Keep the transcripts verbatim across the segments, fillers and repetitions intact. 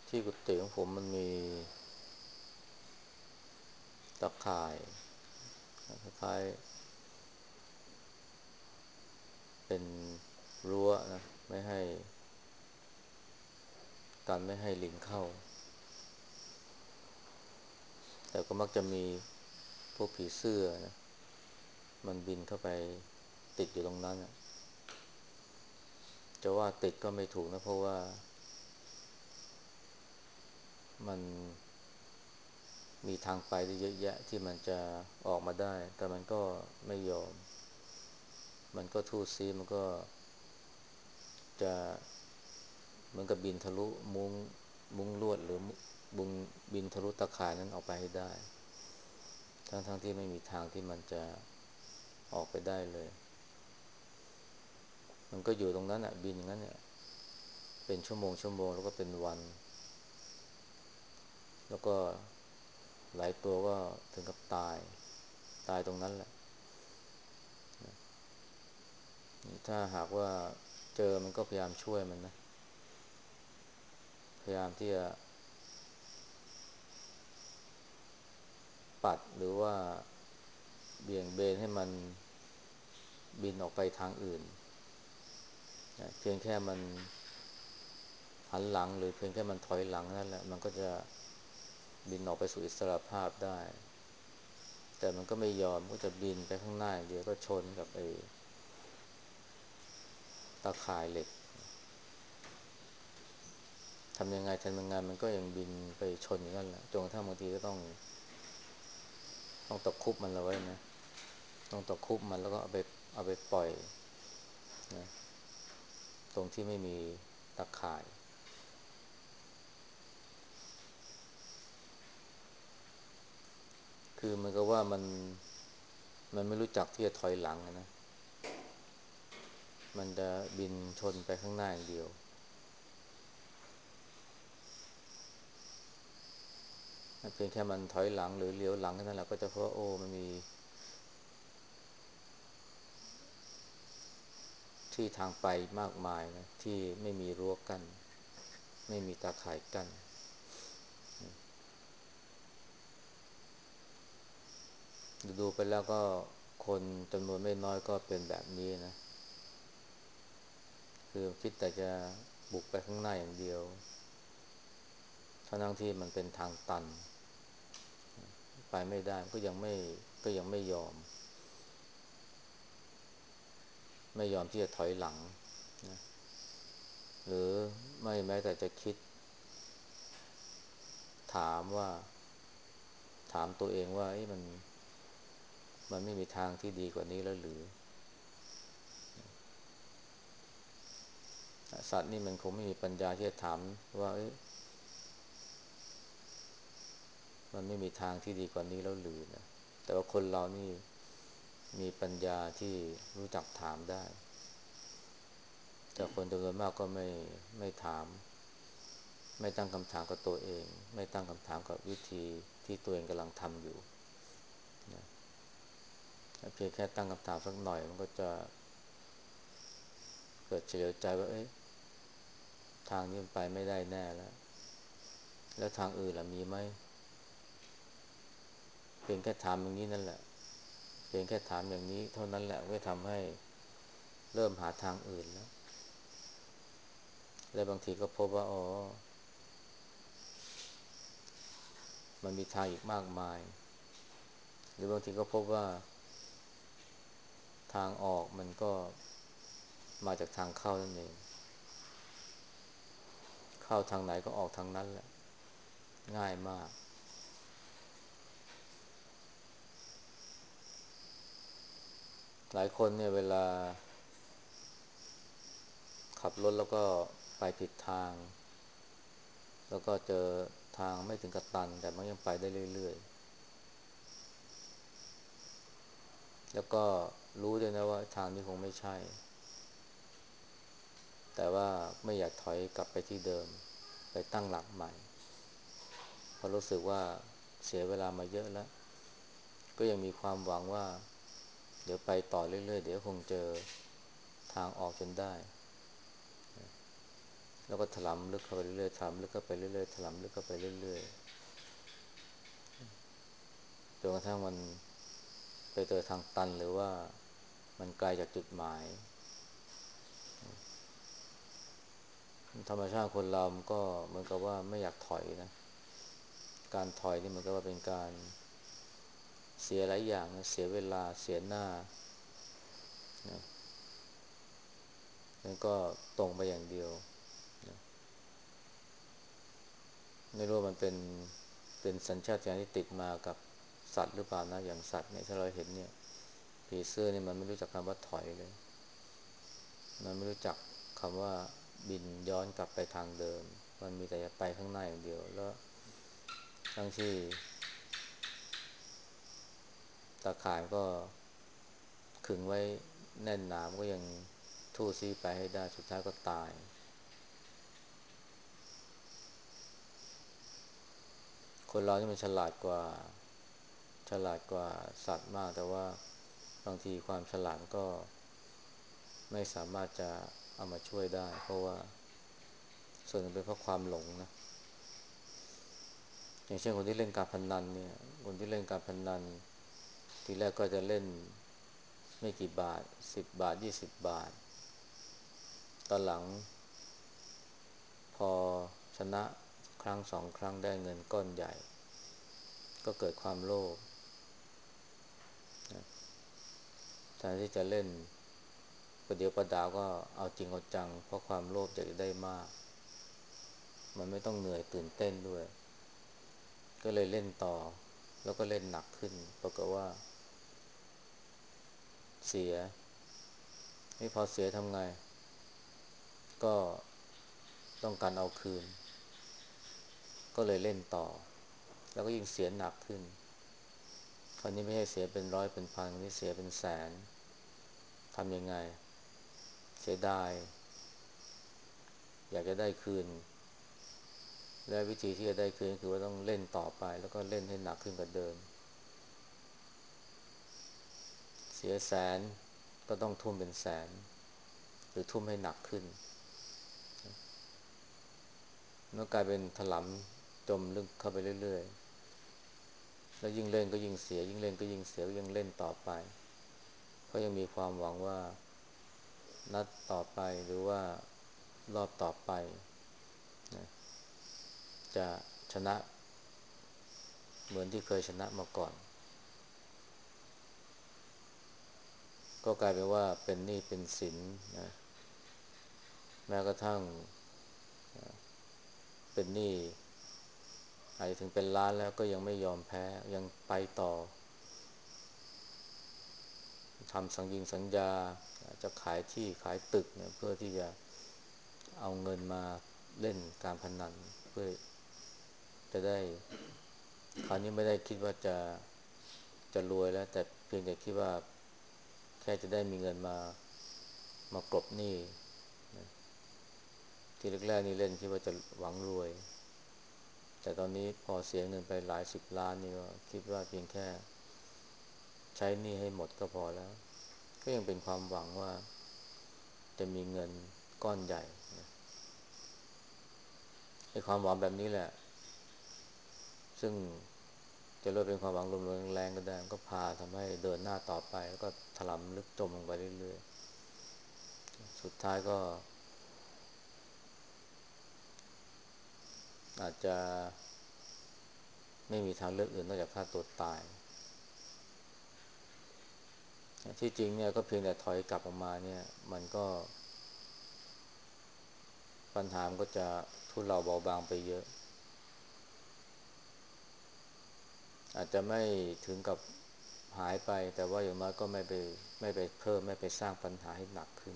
ที่กุฏิของผมมันมีตะข่ายคล้ายๆเป็นรั้วนะไม่ให้กันไม่ให้ลิงเข้าแต่ก็มักจะมีพวกผีเสื้อนะมันบินเข้าไปติดอยู่ตรงนั้นนะจะว่าติดก็ไม่ถูกนะเพราะว่ามันมีทางไปได้เยอะแยะที่มันจะออกมาได้แต่มันก็ไม่ยอมมันก็ทู่ซีมันก็จะเหมือนกับบินทะลุมุ้งมุ้งลวดหรือบุงบินทะลุตะข่ายนั้นออกไปให้ได้ทั้งๆทที่ไม่มีทางที่มันจะออกไปได้เลยมันก็อยู่ตรงนั้นอ่ะบินอย่างนั้นเนี่ยเป็นชั่วโมงชั่วโมงแล้วก็เป็นวันแล้วก็หลายตัวก็ถึงกับตายตายตรงนั้นแหละถ้าหากว่าเจอมันก็พยายามช่วยมันนะพยายามที่จะปัดหรือว่าเบี่ยงเบนให้มันบินออกไปทางอื่นเพียงแค่มันหันหลังหรือเพียงแค่มันถอยหลังนั่นแหละมันก็จะบินออกไปสู่อิสรภาพได้แต่มันก็ไม่ยอมก็จะบินไปข้างหน้าอย่างเดียวก็ชนกับไอ้ตาข่ายเหล็กทำยังไงทำยังไงมันก็ยังบินไปชนอย่างนั้นแหละจนกระทั่งบางทีก็ต้องต้องตะคุบมันเอาไว้นะต้องตะคุบมันแล้วก็เอาไปเอาไปปล่อยนะตรงที่ไม่มีตะข่ายคือมันก็ว่ามันมันไม่รู้จักที่จะถอยหลังนะมันจะบินชนไปข้างหน้าอย่างเดียวเพียงแค่มันถอยหลังหรือเลี้ยวหลังแค่นั้นแหละก็จะเพราะโอ้มันมีที่ทางไปมากมายนะที่ไม่มีรั้วกั้นไม่มีตาข่ายกั้นดูไปแล้วก็คนจำนวนไม่น้อยก็เป็นแบบนี้นะคือคิดแต่จะบุกไปข้างหน้าอย่างเดียวทั้งที่มันเป็นทางตันไปไม่ได้ก็ยังไม่ก็ยังไม่ยอมไม่ยอมที่จะถอยหลังนะหรือไม่แม้แต่จะคิดถามว่าถามตัวเองว่ามันมันไม่มีทางที่ดีกว่านี้แล้วหรือสัตว์นี่มันคงไม่มีปัญญาที่จะถามว่ามันไม่มีทางที่ดีกว่านี้แล้วหรือนะแต่ว่าคนเรานี่มีปัญญาที่รู้จักถามได้แต่คนจำนวนมากก็ไม่ไม่ถามไม่ตั้งคำถามกับตัวเองไม่ตั้งคำถามกับวิธีที่ตัวเองกำลังทำอยู่นะเพียงแค่ตั้งคำถามสักหน่อยมันก็จะเกิดเฉลียวใจว่าเอ๊ะทางนี้มันไปไม่ได้แน่แล้วแล้วทางอื่นล่ะมีไหมเพียงแค่ถามอย่างนี้นั่นแหละเพียงแค่ถามอย่างนี้เท่านั้นแหละก็ทำให้เริ่มหาทางอื่นแล้วและบางทีก็พบว่าอ๋อมันมีทางอีกมากมายหรือบางทีก็พบว่าทางออกมันก็มาจากทางเข้านั่นเองเข้าทางไหนก็ออกทางนั้นแหละง่ายมากหลายคนเนี่ยเวลาขับรถแล้วก็ไปผิดทางแล้วก็เจอทางไม่ถึงกับตันแต่มันยังไปได้เรื่อยๆแล้วก็รู้ด้วยนะว่าทางนี้คงไม่ใช่แต่ว่าไม่อยากถอยกลับไปที่เดิมไปตั้งหลักใหม่เพราะรู้สึกว่าเสียเวลามาเยอะแล้วก็ยังมีความหวังว่าเดี๋ยวไปต่อเรื่อยๆเดี๋ยวคงเจอทางออกจนได้แล้วก็ถลำลึกเข้าไปเรื่อยๆถลำลึกเข้าไปเรื่อยๆถลำลึกเข้าไปเรื่อยๆจนกระทั่งมันไปเจอทางตันหรือว่ามันไกลจากจุดหมายธรรมชาติคนเรามันก็เหมือนกับว่าไม่อยากถอยนะการถอยนี่เหมือนกับว่าเป็นการเสียหลายอย่างนะเสียเวลาเสียหน้านะแล้วก็ตรงไปอย่างเดียวนะไม่รู้มันเป็นเป็นสัญชาตญาณที่ติดมากับสัตว์หรือเปล่านะอย่างสัตว์เนี่ยถ้าเราเห็นเนี่ยผีเสื้อนี่มันไม่รู้จักคำว่าถอยเลยมันไม่รู้จักคำว่าบินย้อนกลับไปทางเดิมมันมีแต่จะไปข้างหน้าอย่างเดียวแล้วทั้งที่ตาข่ายก็ขึงไว้แน่นหนามก็ยังทู่ซี่ไปให้ได้สุดท้ายก็ตายคนเรานี่มันฉลาดกว่าฉลาดกว่าสัตว์มากแต่ว่าบางทีความฉลาดก็ไม่สามารถจะเอามาช่วยได้เพราะว่าส่วนหนึ่งเป็นเพราะความหลงนะอย่างเช่นคนที่เล่นการพนันเนี่ยคนที่เล่นการพนันทีแรกก็จะเล่นไม่กี่บาทสิบบาทยี่สิบบาทตอนหลังพอชนะครั้งสองครั้งได้เงินก้อนใหญ่ก็เกิดความโลภนะแทนที่จะเล่นประเดี๋ยวประดาวก็เอาจริงเอาจังเพราะความโลภอยากจะได้มากมันไม่ต้องเหนื่อยตื่นเต้นด้วยก็เลยเล่นต่อแล้วก็เล่นหนักขึ้นปรากฏว่าเสียไม่พอเสียทำไงก็ต้องการเอาคืนก็เลยเล่นต่อแล้วก็ยิ่งเสียหนักขึ้นคราวนี้ไม่ใช่เสียเป็นร้อยเป็นพันคราวนี้เสียเป็นแสนทำยังไงเสียดายอยากจะได้คืนและวิธีที่จะได้คืนคือว่าต้องเล่นต่อไปแล้วก็เล่นให้หนักขึ้นกว่าเดิมเสียแสนก็ต้องทุ่มเป็นแสนหรือทุ่มให้หนักขึ้นเมื่อกลายเป็นถลำจมลึกเข้าไปเรื่อยๆแล้วยิ่งเล่นก็ยิ่งเสียยิ่งเล่นก็ยิ่งเสียก็ยังเล่นต่อไปเพราะยังมีความหวังว่านัดต่อไปหรือว่ารอบต่อไปนะจะชนะเหมือนที่เคยชนะมาก่อนก็กลายเป็นว่าเป็นหนี้เป็นสินนะแม้กระทั่งเป็นหนี้อาจจะถึงเป็นล้านแล้วก็ยังไม่ยอมแพ้ยังไปต่อทำสัญญิงสัญญาจะขายที่ขายตึกเนี่ยเพื่อที่จะเอาเงินมาเล่นการพนันเพื่อจะได้คราวนี้ไม่ได้คิดว่าจะจะรวยแล้วแต่เพียงแต่คิดว่าแค่จะได้มีเงินมามากลบหนี้ทีแรกๆนี่เล่นคิดว่าจะหวังรวยแต่ตอนนี้พอเสียเงินไปหลายสิบล้านนี่ก็คิดว่าเพียงแค่ใช้หนี้ให้หมดก็พอแล้วก็ยังเป็นความหวังว่าจะมีเงินก้อนใหญ่ไอ้ความหวังแบบนี้แหละซึ่งจะเรียกเป็นความหวังลมๆแรงๆก็ได้มันก็พาทำให้เดินหน้าต่อไปแล้วก็ถลำลึกจมลงไปเรื่อยๆสุดท้ายก็อาจจะไม่มีทางเลือกอื่นนอกจากฆ่าตัวตายที่จริงเนี่ยก็เพียงแต่ถอยกลับออกมาเนี่ยมันก็ปัญหามันก็จะทุเลาเบาบางไปเยอะอาจจะไม่ถึงกับหายไปแต่ว่าอย่างน้อยก็ไม่ไปไม่ไปเพิ่มไม่ไปสร้างปัญหาให้หนักขึ้น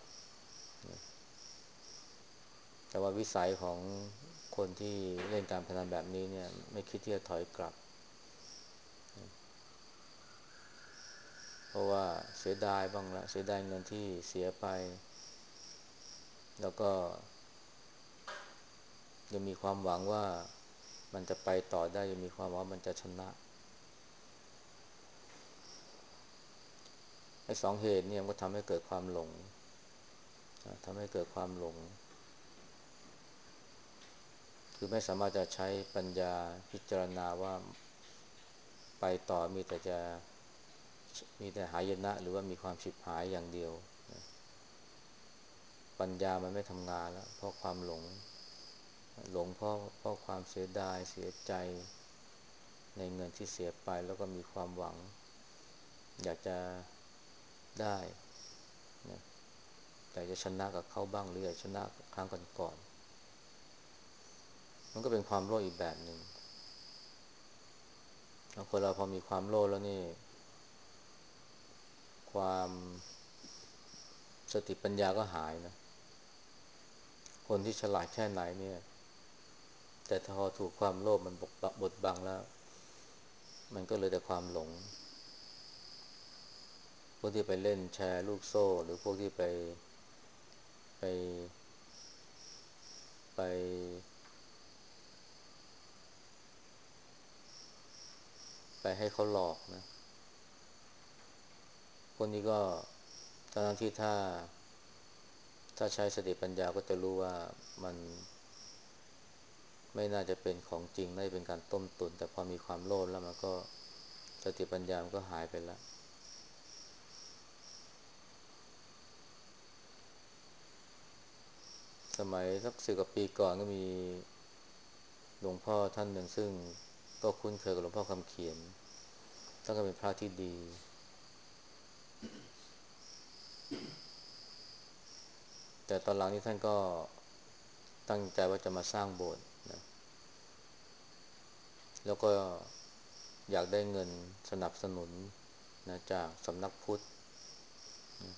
แต่ว่าวิสัยของคนที่เล่นการพนันแบบนี้เนี่ยไม่คิดที่จะถอยกลับเพราะว่าเสียดายบ้างละเสียดายเงินที่เสียไปแล้วก็ยังมีความหวังว่ามันจะไปต่อได้ยังมีความหวังมันจะชนะไอ้สองเหตุเนี่ยมันก็ทำให้เกิดความหลงทำให้เกิดความหลงคือไม่สามารถจะใช้ปัญญาพิจารณาว่าไปต่อมีแต่จะมีแต่หายนะหรือว่ามีความฉิบหายอย่างเดียวนะปัญญามันไม่ทำงานแล้วเพราะความหลงหลงเพราะเพราะความเสียดายเสียใจในเงินที่เสียไปแล้วก็มีความหวังอยากจะได้นะอยากจะชนะกับเขาบ้างหรืออยากชนะครั้งก่อนๆมันก็เป็นความโลภอีกแบบหนึ่งคนเราพอมีความโลภแล้วนี่ความสติปัญญาก็หายนะคนที่ฉลาดแค่ไหนเนี่ยแต่ถ้าพอถูกความโลภมันบดบดบังแล้วมันก็เลยแต่ความหลงพวกที่ไปเล่นแชร์ลูกโซ่หรือพวกที่ไปไปไปไปให้เขาหลอกนะพวกนี้ก็ทั้งที่ถ้าถ้าใช้สติปัญญาก็จะรู้ว่ามันไม่น่าจะเป็นของจริงน่าจะเป็นการต้มตุ๋นแต่พอมีความโลภแล้วมันก็สติปัญญามันก็หายไปแล้วสมัยสักสิบกว่าปีก่อนก็มีหลวงพ่อท่านหนึ่งซึ่งก็คุ้นเคยกับหลวงพ่อคำเขียนท่านก็เป็นพระที่ดีแต่ตอนหลังนี้ท่านก็ตั้งใจว่าจะมาสร้างโบสถ์นะแล้วก็อยากได้เงินสนับสนุนนะจากสำนักพุทธนะ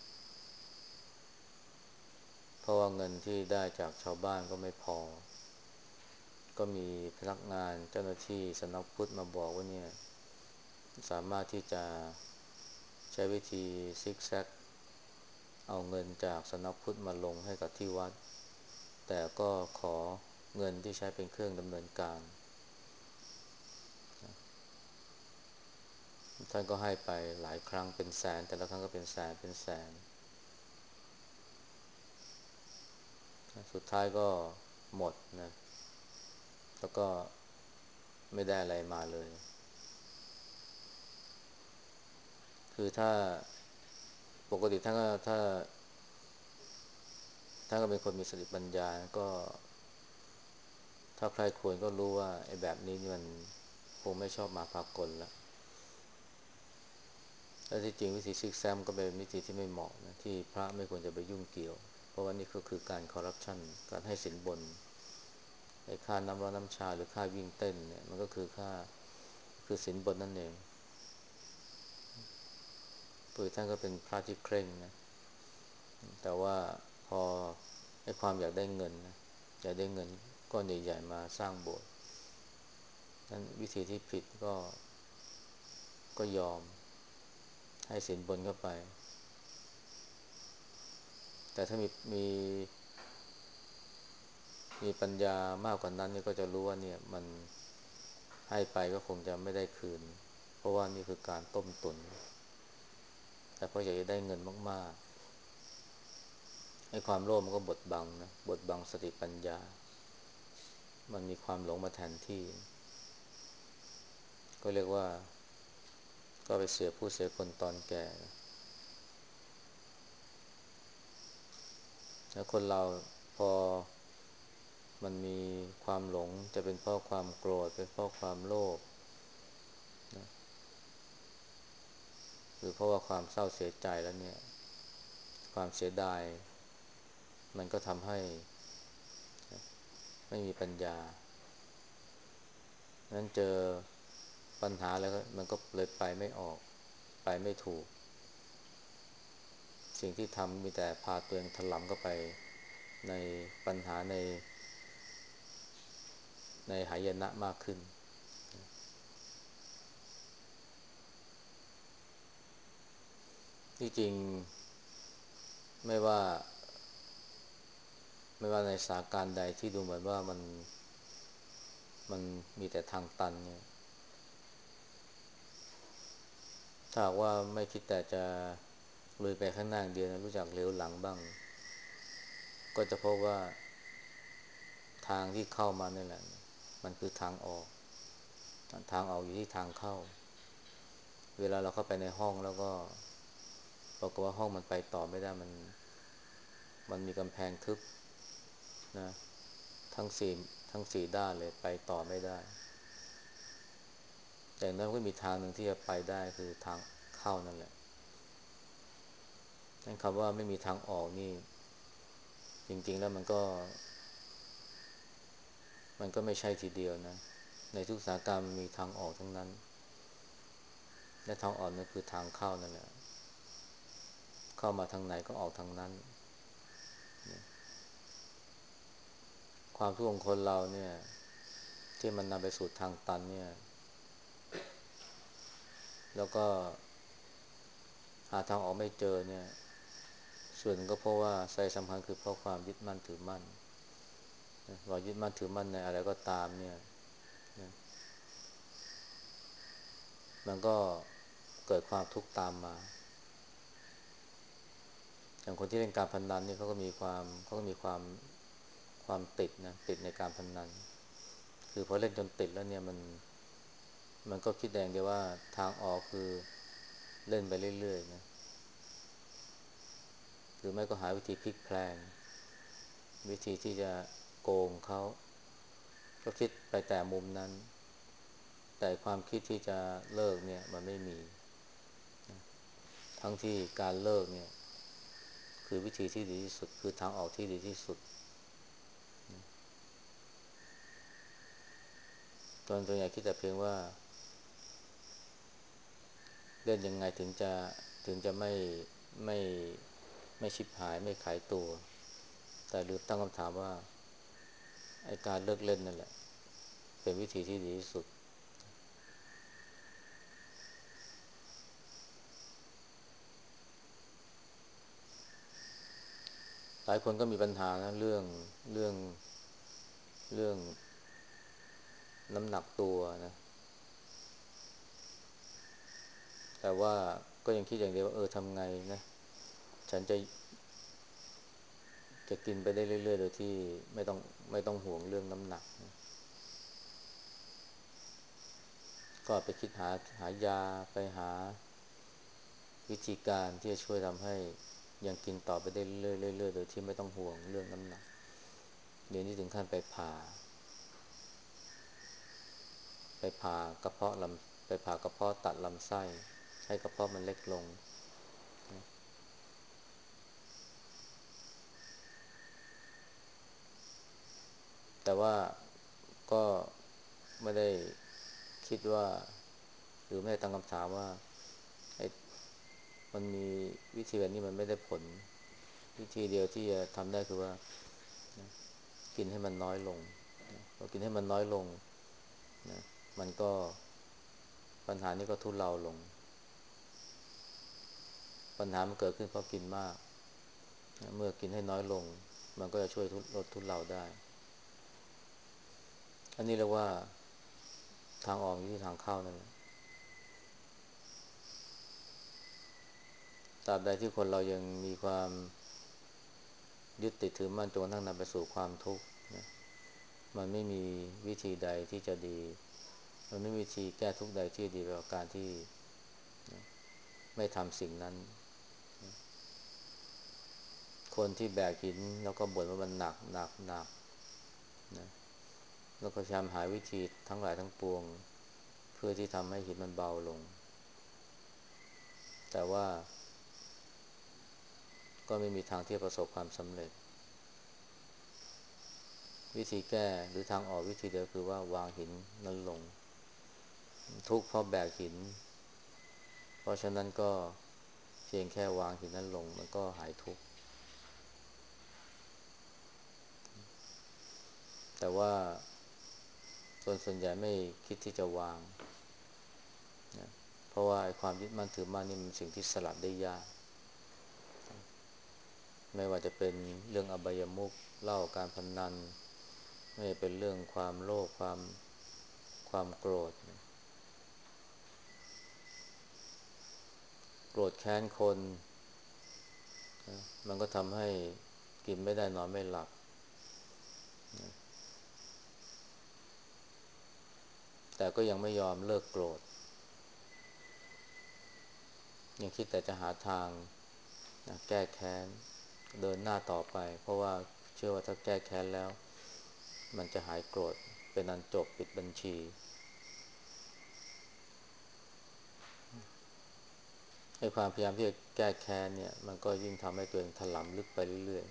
เพราะว่าเงินที่ได้จากชาวบ้านก็ไม่พอก็มีพนักงานเจ้าหน้าที่สำนักพุทธมาบอกว่าเนี่ยสามารถที่จะใช้วิธีซิกแซกเอาเงินจากสำนักพุทธมาลงให้กับที่วัดแต่ก็ขอเงินที่ใช้เป็นเครื่องดำเนินการท่านก็ให้ไปหลายครั้งเป็นแสนแต่ละครั้งก็เป็นแสนเป็นแสนสุดท้ายก็หมดนะแล้วก็ไม่ได้อะไรมาเลยคือถ้าปกติท่านก็ถ้าท่านก็เป็นคนมีสติปัญญาก็ถ้าใครควรก็รู้ว่าไอ้แบบนี้นี่มันคงไม่ชอบมาพากลแล้วและที่จริงวิธีซิกแซมก็เป็นวิธีที่ไม่เหมาะนะที่พระไม่ควรจะไปยุ่งเกี่ยวเพราะว่านี่ก็คือการคอร์รัปชันการให้สินบนไอ้ค่าน้ำร้อนน้ำชาหรือค่าวิ่งเต้นเนี่ยมันก็คือค่าคือสินบนนั่นเองปุ้ยท่านก็เป็นพระที่เคร่งนะแต่ว่าพอให้ความอยากได้เงินนะอยากได้เงินก้อนใหญ่ๆมาสร้างโบสถ์นั้นวิธีที่ผิดก็ก็ยอมให้สินบนเข้าไปแต่ถ้ามีมีมีปัญญามากกว่านั้นนี่ก็จะรู้ว่าเนี่ยมันให้ไปก็คงจะไม่ได้คืนเพราะว่านี่คือการต้มตุนแต่พออยากจะได้เงินมากๆให้ความโลภมันก็บดบังนะบดบังสติปัญญามันมีความหลงมาแทนที่ก็เรียกว่าก็ไปเสียผู้เสียคนตอนแก่แล้วคนเราพอมันมีความหลงจะเป็นเพราะความโกรธเป็นเพราะความโลภนะหรือเพราะว่าความเศร้าเสียใจแล้วเนี่ยความเสียดายมันก็ทำให้ไม่มีปัญญานั้นเจอปัญหาแล้วมันก็เลยไปไม่ออกไปไม่ถูกสิ่งที่ทำมีแต่พาตัวเองถลำเข้าไปในปัญหาในในหายนะมากขึ้นที่จริงไม่ว่าไม่ว่าในสถานการณ์ใดที่ดูเหมือนว่ามันมันมีแต่ทางตันเนี่ยถ้าหากว่าไม่คิดแต่จะลุยไปข้างหน้าอย่างเดียวนะรู้จักเหลียวหลังบ้างก็จะพบว่าทางที่เข้ามานี่แหละมันคือทางออกทางออกอยู่ที่ทางเข้าเวลาเราเข้าไปในห้องแล้วก็ปรากฏว่าห้องมันไปต่อไม่ได้มันมันมีกำแพงทึบนะทั้งสี่ทั้งสี่ด้านเลยไปต่อไม่ได้แต่นั้นก็มีทางหนึ่งที่จะไปได้คือทางเข้านั่นแหละนั่นคำว่าไม่มีทางออกนี่จริงๆแล้วมันก็มันก็ไม่ใช่ทีเดียวนะในทุกสถานการณ์มันมีทางออกทั้งนั้นและทางออกนั่นคือทางเข้านั่นแหละเข้ามาทางไหนก็ออกทางนั้นความทุกข์ของคนเราเนี่ยที่มันนำไปสู่ทางตันเนี่ยแล้วก็หาทางออกไม่เจอเนี่ยส่วนหนึ่งก็เพราะว่าสาเหตุสำคัญคือเพราะความยึดมั่นถือมั่นเรายึดมั่นถือมั่นในอะไรก็ตามเนี่ยมันก็เกิดความทุกข์ตามมาอย่างคนที่เล่นการพนันนี่เขาก็มีความเขาก็มีความความติดนะติดในการพนันคือพอเล่นจนติดแล้วเนี่ยมันมันก็คิดแดงเดียวว่าทางออกคือเล่นไปเรื่อยๆนะหรือไม่ก็หาวิธีพลิกแพลงวิธีที่จะโกงเขาก็คิดไปแต่มุมนั้นแต่ความคิดที่จะเลิกเนี่ยมันไม่มีทั้งที่การเลิกเนี่ยคือวิธีที่ดีที่สุดคือทางออกที่ดีที่สุดตอนตัวใหญ่คิดแต่เพียงว่าเล่นยังไงถึงจะถึงจะไม่ไม่ไม่ชิบหายไม่ขายตัวแต่ลืมตั้งคำถามว่าไอ้การเลิกเล่นนั่นแหละเป็นวิธีที่ดีที่สุดหลายคนก็มีปัญหานะเรื่องเรื่องเรื่องน้ำหนักตัวนะแต่ว่าก็ยังคิดอย่างเดียวว่าเออทำไงนะฉันจะจะกินไปได้เรื่อยๆโดยที่ไม่ต้องไม่ต้องห่วงเรื่องน้ำหนักนะก็ไปคิดหาหายาไปหาวิธีการที่จะช่วยทำให้ยังกินต่อไปได้เรื่อยๆเรื่อยๆโดยที่ไม่ต้องห่วงเรื่องน้ำหนักเดี๋ยวนี้ถึงขั้นไปผ่าไปผ่ากระเพาะลำไปผ่ากระเพาะตัดลำไส้ให้กระเพาะมันเล็กลงแต่ว่าก็ไม่ได้คิดว่าหรือไม่ได้ตั้งคำถามว่าไอ้มันมีวิธีแบบนี้มันไม่ได้ผลวิธีเดียวที่จะทำได้คือว่ากินให้มันน้อยลงพอกินให้มันน้อยลงนะมันก็ปัญหานี้ก็ทุเลาลงปัญหามันเกิดขึ้นเพราะกินมากนะเมื่อกินให้น้อยลงมันก็จะช่วยลดทุเลาได้อันนี้เรียกว่าทางออกอยู่ที่ทางเข้านั่นแหละตราบใดที่คนเรายังมีความยึดติดถือมั่นจนกระทั่งนำไปสู่ความทุกข์นะมันไม่มีวิธีใดที่จะดีมันไม่มีวิธีแก้ทุกข์ใดที่ดีไปกว่าการที่ไม่ทำสิ่งนั้นคนที่แบกหินแล้วก็บ่นว่ามันหนักหนักหนักนะแล้วก็พยายามหาวิธีทั้งหลายทั้งปวงเพื่อที่ทำให้หินมันเบาลงแต่ว่าก็ไม่มีทางที่จะประสบความสำเร็จวิธีแก้หรือทางออกวิธีเดียวคือว่าวางหินนั้นลงทุกข์เพราะแบกหินเพราะฉะนั้นก็เพียงแค่วางหินนั้นลงมันก็หายทุกข์แต่ว่าคนส่วนใหญ่ไม่คิดที่จะวางนะเพราะว่าไอ้ความยึดมั่นถือมั่นนี่มันสิ่งที่สลัดได้ยากไม่ว่าจะเป็นเรื่องอบายมุขเหล้าการพนันไม่ว่าเป็นเรื่องความโลภความความโกรธโกรธแค้นคนนะมันก็ทำให้กินไม่ได้นอนไม่หลับนะแต่ก็ยังไม่ยอมเลิกโกรธยังคิดแต่จะหาทางนะแก้แค้นเดินหน้าต่อไปเพราะว่าเชื่อว่าถ้าแก้แค้นแล้วมันจะหายโกรธเป็นอันจบปิดบัญชีให้ความพยายามที่จะแก้แค้นเนี่ยมันก็ยิ่งทำให้ตัวเองถลำลึกไปเรื่อย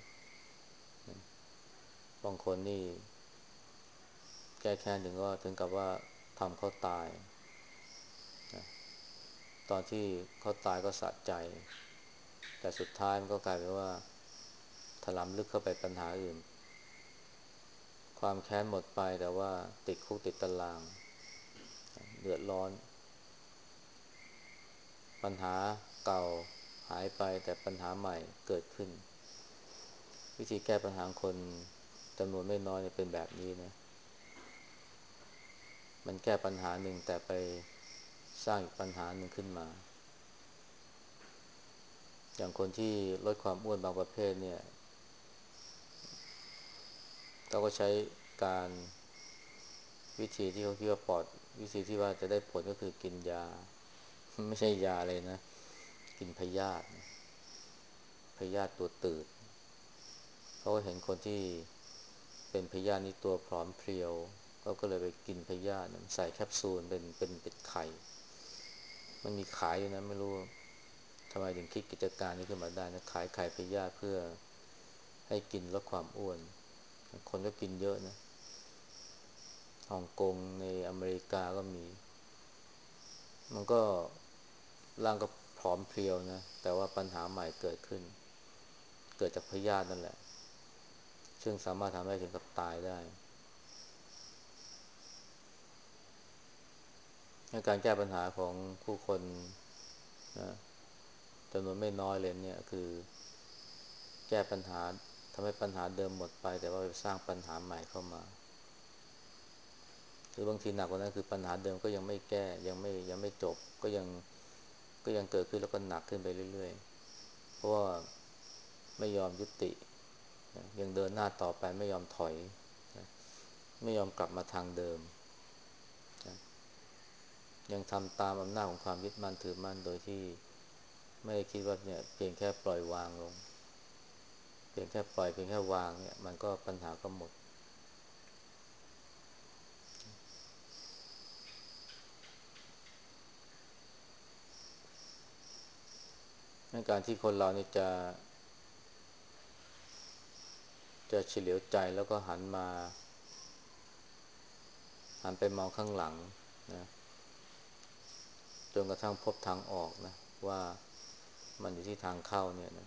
ๆบางคนนี่แก้แค้นถึงก็ถึงกับว่าทำเขาตายนะตอนที่เขาตายก็สะใจแต่สุดท้ายมันก็กลายเป็นว่าถลำลึกเข้าไปปัญหาอื่นความแค้นหมดไปแต่ว่าติดคุกติดตารางเดือดร้อนปัญหาเก่าหายไปแต่ปัญหาใหม่เกิดขึ้นวิธีแก้ปัญหาคนจำนวนไม่น้อยเนี่ยเป็นแบบนี้นะมันแก้ปัญหาหนึ่งแต่ไปสร้างอีกปัญหาหนึ่งขึ้นมาอย่างคนที่ลดความอ้วนบางประเภทเนี่ยเขาก็ใช้การวิธีที่เขาคิดว่าปลอดวิธีที่ว่าจะได้ผลก็คือกินยาไม่ใช่ยาเลยนะกินพยาธิพยาธิตัวตืดเขาก็เห็นคนที่เป็นพยาธินี้ตัวผอมเพรียวเขาก็เลยไปกินพยาธิใส่แคปซูลเป็นเป็นเป็นไข่มันมีขายอยู่นะไม่รู้ทำไมถึงคิดกิจการนี้ขึ้นมาได้นะขายไข่พยาธิเพื่อให้กินลดความอ้วนคนก็กินเยอะนะฮ่องกงในอเมริกาก็มีมันก็ร่างก็ผอมเพรียวนะแต่ว่าปัญหาใหม่เกิดขึ้นเกิดจากพยาธินั่นแหละซึ่งสามารถทำให้ถึงกับตายได้การแก้ปัญหาของผู้คนนะจำนวนไม่น้อยเลยเนี่ยคือแก้ปัญหาทำให้ปัญหาเดิมหมดไปแต่ว่าไปสร้างปัญหาใหม่เข้ามาหรือบางทีหนักกว่านั้นคือปัญหาเดิมก็ยังไม่แก้ยังไม่ยังไม่จบก็ยังก็ยังเกิดขึ้นแล้วก็หนักขึ้นไปเรื่อยๆเพราะว่าไม่ยอมยุตินะยังเดินหน้าต่อไปไม่ยอมถอยนะไม่ยอมกลับมาทางเดิมนะยังทำตามอำนาจของความยึดมั่นถือมั่นโดยที่ไม่ได้คิดว่าเนี่ยเพียงแค่ปล่อยวางลงเพียงแค่ปล่อยเพียงแค่วางเนี่ยมันก็ปัญหาก็หมดในการที่คนเรานี่จะจะเฉลียวใจแล้วก็หันมาหันไปมองข้างหลังนะจนกระทั่งพบทางออกนะว่ามันอยู่ที่ทางเข้าเนี่ยนะ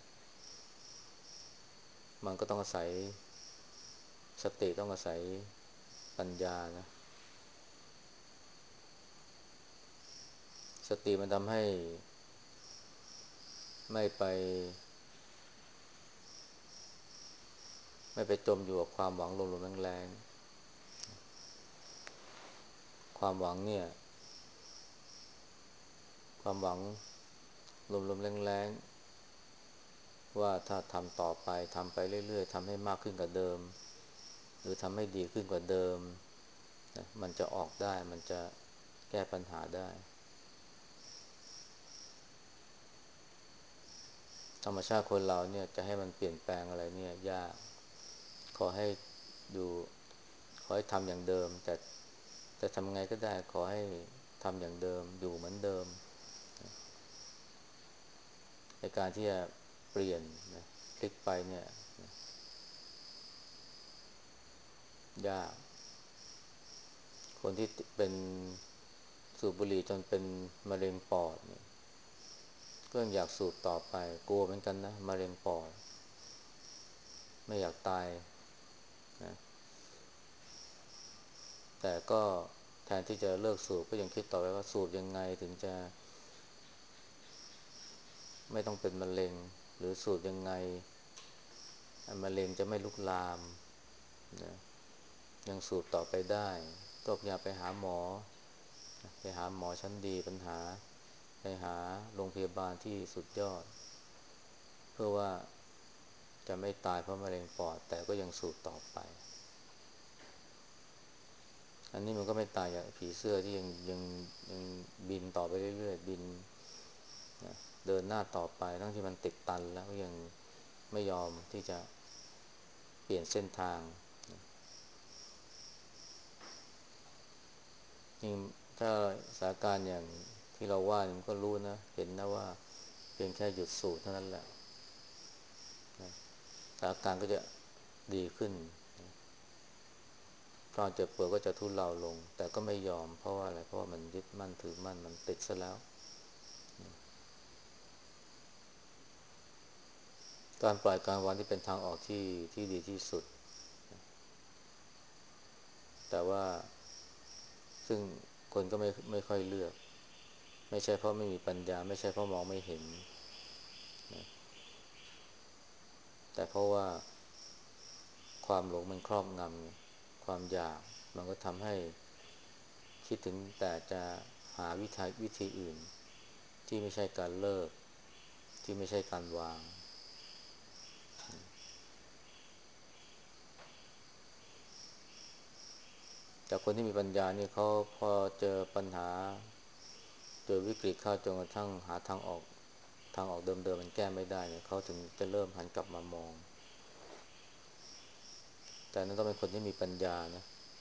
มันก็ต้องอาศัยสติต้องอาศัยปัญญานะสติมันทำให้ไม่ไปไม่ไปจมอยู่กับความหวังลมๆแรงๆความหวังเนี่ยความหวังลมๆแรงๆว่าถ้าทำต่อไปทำไปเรื่อยๆทำให้มากขึ้นกว่าเดิมหรือทำให้ดีขึ้นกว่าเดิมนะมันจะออกได้มันจะแก้ปัญหาได้ธรรมชาติคนเราเนี่ยจะให้มันเปลี่ยนแปลงอะไรเนี่ยยากขอให้ดูขอให้ทำอย่างเดิมแต่จะทำไงก็ได้ขอให้ทำอย่างเดิมอยู่เหมือนเดิมในการที่จะเปลี่ยนนะพลิกไปเนี่ยยากคนที่เป็นสูบบุหรี่จนเป็นมะเร็งปอดเนี่ยก็ยังอยากสูบต่อไปกลัวเหมือนกันนะมะเร็งปอดไม่อยากตายนะแต่ก็แทนที่จะเลิกสูบก็ยังคิดต่อไปว่าสูบยังไงถึงจะไม่ต้องเป็นมะเร็งหรือสูบยังไงมะเร็งจะไม่ลุกลามนะยังสูบต่อไปได้ก็พยายามไปหาหมอไปหาหมอชั้นดีปัญหาไปหาโรงพยาบาลที่สุดยอดเพื่อว่าจะไม่ตายเพราะมะเร็งปอดแต่ก็ยังสูบต่อไปอันนี้มันก็ไม่ต่างจากผีเสื้อที่ยังยังยังบินต่อไปเรื่อยๆบินนะเดินหน้าต่อไปทั้งที่มันติดตันแล้วก็ยังไม่ยอมที่จะเปลี่ยนเส้นทางนะจริงถ้าสถานการณ์อย่างที่เราว่ามันก็รู้นะเห็นนะว่าเพียงแค่หยุดสูดเท่านั้นแหละนะสถานการณ์ก็จะดีขึ้นนะความเจ็บปวดก็จะทุเลาลงแต่ก็ไม่ยอมเพราะว่าอะไรเพราะว่ามันยึดมั่นถือมั่นมันติดซะแล้วนะการปล่อยการวางที่เป็นทางออกที่ที่ดีที่สุดนะแต่ว่าซึ่งคนก็ไม่ไม่ค่อยเลือกไม่ใช่เพราะไม่มีปัญญาไม่ใช่เพราะมองไม่เห็นนะแต่เพราะว่าความหลงมันครอบงำไงความอยากมันก็ทำให้คิดถึงแต่จะหาวิธีวิธีอื่นที่ไม่ใช่การเลิกที่ไม่ใช่การวางแต่คนที่มีปัญญานี่เขาพอเจอปัญหาเจอวิกฤตเข้าจนกระทั่งหาทางออกทางออกเดิมๆมันแก้ไม่ได้เนี่ยเขาถึงจะเริ่มหันกลับมามองแต่นั้นต้องเป็นคนที่มีปัญญานะ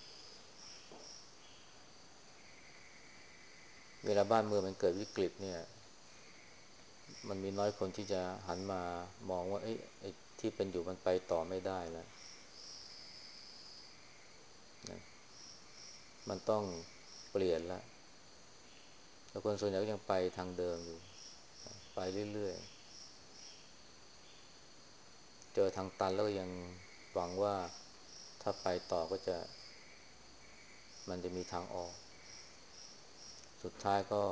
เวลาบ้านเมืองมันเกิดวิกฤตเนี่ยมันมีน้อยคนที่จะหันมามองว่าเอ้ยไอ้ที่เป็นอยู่มันไปต่อไม่ได้แล้วนะมันต้องเปลี่ยนแล้วแต่คนส่วนใหญ่ก็ยังไปทางเดิมอยู่ไปเรื่อยๆเจอทางตันแล้วก็ยังหวังว่าถ้าไปต่อก็จะมันจะมีทางออกสุดท้ายก็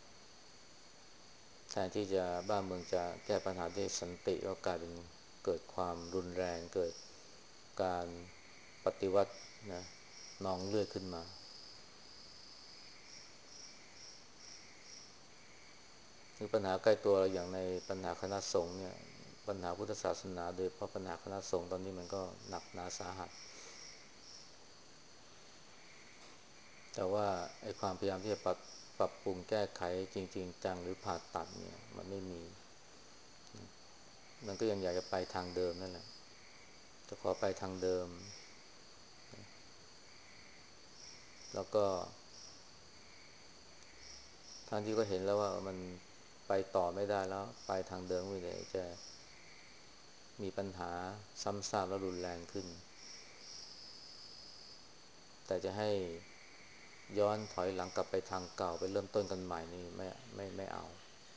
แทนที่จะบ้านเมืองจะแก้ปัญหาด้วยสันติก็กลายเป็นเกิดความรุนแรงเกิดการปฏิวัตินะนองเลือดขึ้นมาคือปัญหาใกล้ตัวเราอย่างในปัญหาคณะสงฆ์เนี่ยปัญหาพุทธศาสนาโดยเพราะปัญหาคณะสงฆ์ตอนนี้มันก็หนักหนาสาหัสแต่ว่าไอ้ความพยายามที่จะปรับปรับปรุงแก้ไขจริงๆจังหรือผ่าตัดเนี่ยมันไม่มีมันก็ยังอยากจะไปทางเดิมนั่นแหละจะขอไปทางเดิมแล้วก็ทางที่ก็เห็นแล้วว่ามันไปต่อไม่ได้แล้วไปทางเดิมไม่ได้จะมีปัญหาซ้ำซากและรุนแรงขึ้นแต่จะให้ย้อนถอยหลังกลับไปทางเก่าไปเริ่มต้นกันใหม่นี่ไม่ไม่ไม่เอา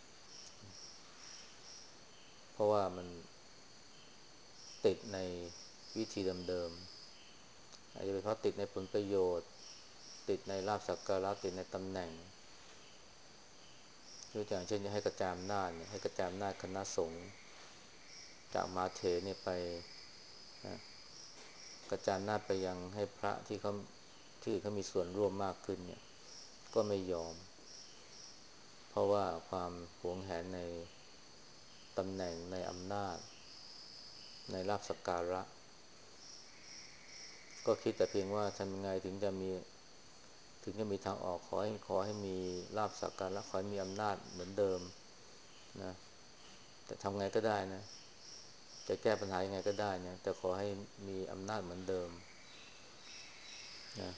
เพราะว่ามันติดในวิธีเดิมๆอาจจะเป็นเพราะติดในผลประโยชน์ติดในลาภสักการะติดในตำแหน่งยกตัวอย่างเช่นจะให้กระจายอำนาจเนี่ยให้กระจายอำนาจคณะสงฆ์จากมหาเถรเนี่ยไปนะกระจายอำนาจไปยังให้พระที่เขาที่เขามีส่วนร่วมมากขึ้นเนี่ยก็ไม่ยอมเพราะว่าความหวงแหนในตำแหน่งในอำนาจในลาภสักการะก็คิดแต่เพียงว่าทำยังไงถึงจะมีถึงจะมีทางออกขอให้ขอให้มีลาภสักการะขอให้มีอำนาจเหมือนเดิมนะแต่ทำไงก็ได้นะจะแก้ปัญหายังไงก็ได้นะแต่ขอให้มีอำนาจเหมือนเดิมนะ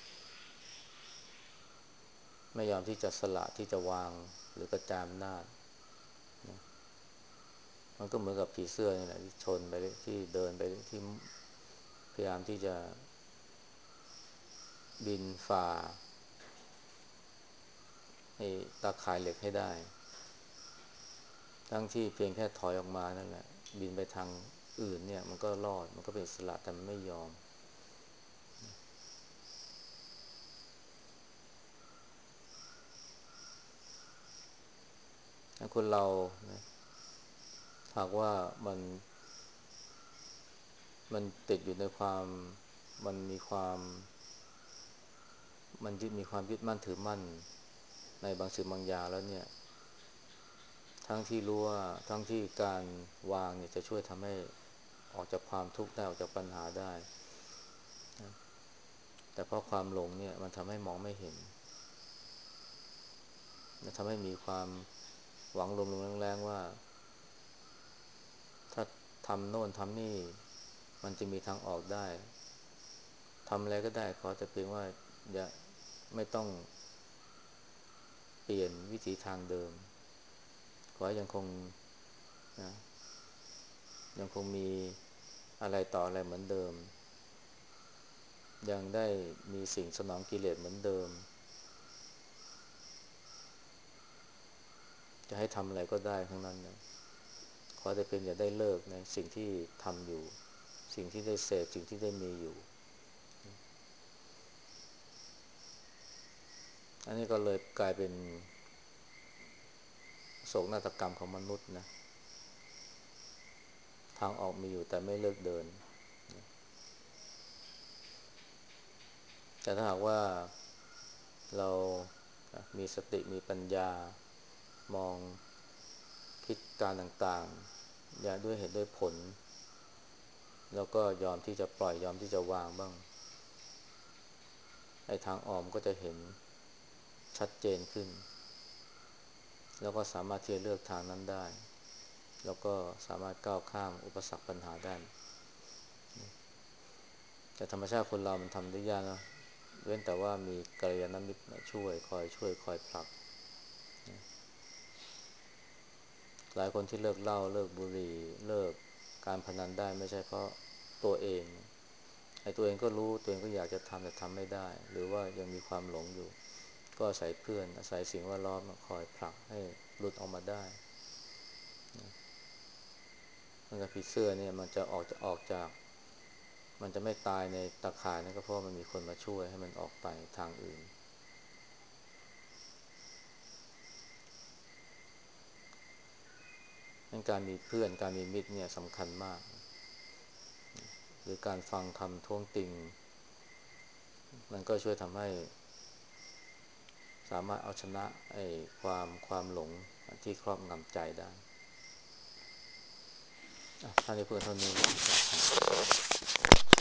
ไม่ยอมที่จะสละที่จะวางหรือกระจายอำนาจนะมันก็เหมือนกับผีเสื้อนี่แหละที่ชนไปที่เดินไปที่พยายามที่จะบินฝ่าไอ้ตาข่ายเหล็กให้ได้ทั้งที่เพียงแค่ถอยออกมานั่นแหละบินไปทางอื่นเนี่ยมันก็รอดมันก็เป็นอิสระแต่มันไม่ยอมคนเรานะหากว่ามันมันติดอยู่ในความมันมีความมันยึดมีความยึดมั่นถือมั่นในบางสิ่งบางอย่างแล้วเนี่ยทั้งที่รู้ว่าทั้งที่การวางเนี่ยจะช่วยทำให้ออกจากความทุกข์ได้ออกจากปัญหาได้นะแต่เพราะความหลงเนี่ยมันทำให้มองไม่เห็นและทำให้มีความหวังลมๆแรงๆว่าถ้าทำโน่นทำนี่มันจะมีทางออกได้ทำอะไรก็ได้ขอแต่เพียงว่าอย่าไม่ต้องเปลี่ยนวิถีทางเดิมขอให้ยังคงนะยังคงมีอะไรต่ออะไรเหมือนเดิมยังได้มีสิ่งสนองกิเลสเหมือนเดิมจะให้ทำอะไรก็ได้ทั้งนั้นนะขอแต่เพียงอย่าได้เลิกในสิ่งที่ทำอยู่สิ่งที่ได้เสพสิ่งที่ได้มีอยู่อันนี้ก็เลยกลายเป็นโศกนาฏกรรมของมนุษย์นะทางออกมีอยู่แต่ไม่เลิกเดินแต่ถ้าหากว่าเรามีสติมีปัญญามองคิดการต่างๆอย่าด้วยเหตุด้วยผลแล้วก็ยอมที่จะปล่อยยอมที่จะวางบ้างไอ้ทางออมก็จะเห็นชัดเจนขึ้นแล้วก็สามารถที่จะเลือกทางนั้นได้แล้วก็สามารถก้าวข้ามอุปสรรคปัญหาได้แต่ธรรมชาติคนเรามันทำได้ยากนะเว้นแต่ว่ามีกัลยาณมิตรมาช่วยคอยช่วยคอยผลักหลายคนที่เลิกเหล้าเลิกบุหรี่เลิกการพนันได้ไม่ใช่เพราะตัวเองไอ้ตัวเองก็รู้ตัวเองก็อยากจะทำแต่ทำไม่ได้หรือว่ายังมีความหลงอยู่ก็อาศัยเพื่อนอาศัยสิ่งแวดล้อมมาคอยผลักให้หลุดออกมาได้มันกับผีเสื้อเนี่ยมันจะออกจะออกจากมันจะไม่ตายในตะข่ายนั่นก็เพราะมันมีคนมาช่วยให้มันออกไปทางอื่นงั้นการมีเพื่อนการมีมิตรเนี่ยสำคัญมากหรือการฟังคำท้วงติงมันก็ช่วยทำให้สามารถเอาชนะไอ้ความความหลงที่ครอบงำใจได้ท่านนี้เพื่อนเท่านี้